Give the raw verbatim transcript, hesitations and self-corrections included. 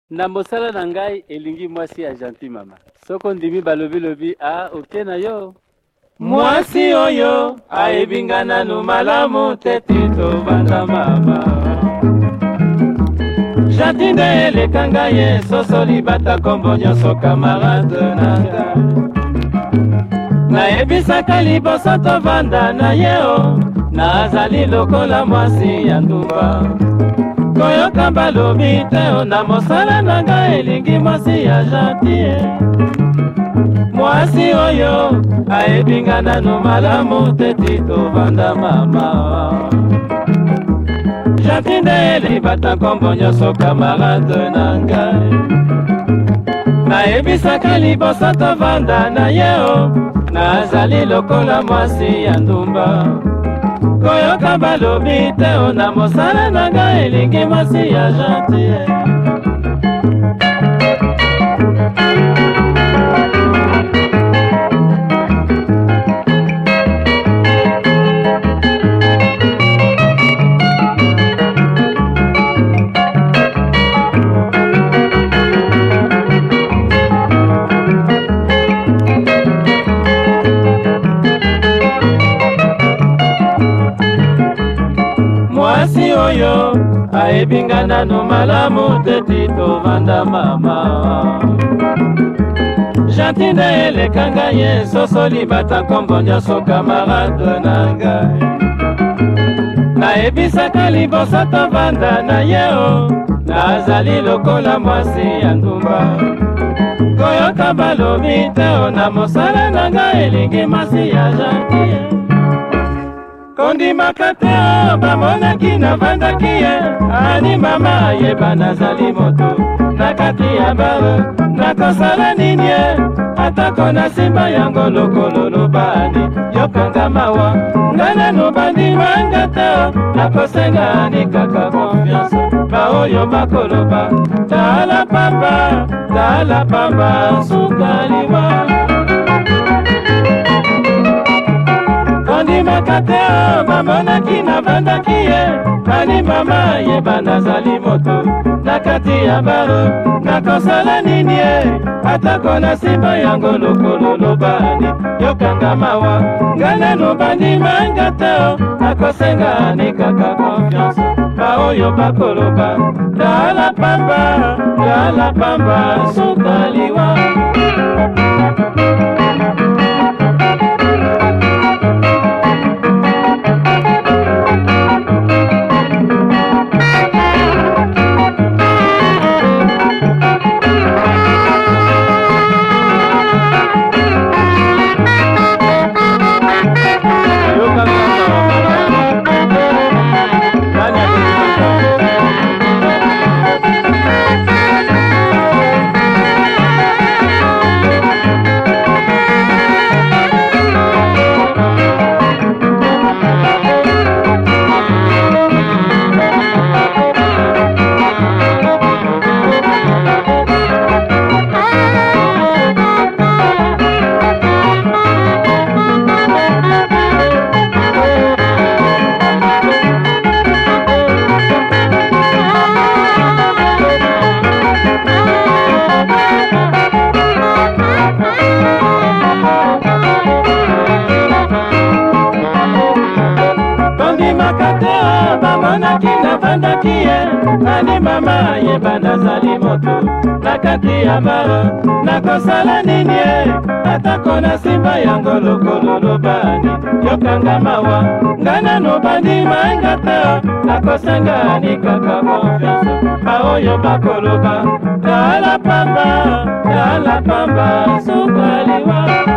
Na mosala na ngai elingi mwasi ya gentil mama. Soko ndimi balobi lobi a oke na yo. Mwasi oyo ayebi nanu malamu teti tobanda mama. Gentil nde eleka ngai ye soso libata kombo nyonso kamarade nanga. Nayebisaka liboso tovanda na ye o, nazali lokola mwasi ya ndumba. Koyoka balobi te o, na mosala na ngai elingi mwasi ya gentil. Mwasi oyo ayebi nanu malamu teti tovanda mama. Gentil nde libata kombo nyonso kamarade na ngai. Nayebisaka liboso tovanda na ye o, nazali lokola mwasi ya ndumba. Koyoka balobi te o, na mosala na ngai elingi mwasi ya gentil. Mwasi oyo ayebi nanu malamu teti tovanda mama. Gentil nde eleka ngai ye soso libata kombo nyonso kamarade na ngai. Nayebisaka liboso tovanda na ye o, nazali lokola mwasi ya ndumba. Koyoka balobi te o, na mosala na ngai elingi mwasi ya gentil. Kondimaka te o, bamonaki navandaki ye, ani mama yeba nazali moto. Na kati ya baro nakosala nini ye, atako na simba yango lokolo lobani. Yokanga mawa nga nanu bandimanga te o, nakosenga ani kaka confiance. Baoyo bakoloba tala pamba, tala pamba sukaliwa. Kondimaka te o, bamonaki navandaki ye, ani mama yeba nazali moto. Na kati ya baro nakosala nini ye, atako na simba yango lokolo lobani. Yokanga mawa nga nanu bandimanga te o, nakosenga ani kaka confiance. Baoyo bakoloba tala pamba, tala pamba sukaliwa. Bamonaki navandaki ye, ani mama yeba nazali moto. Na kati ya baro nakosala nini ye, atako na simba yango lokolo lobani. Yokanga mawa nga nanu bandimanga te o, nakosenga ani kaka confiance. Baoyo bakoloba tala pamba, tala pamba sukaliwa.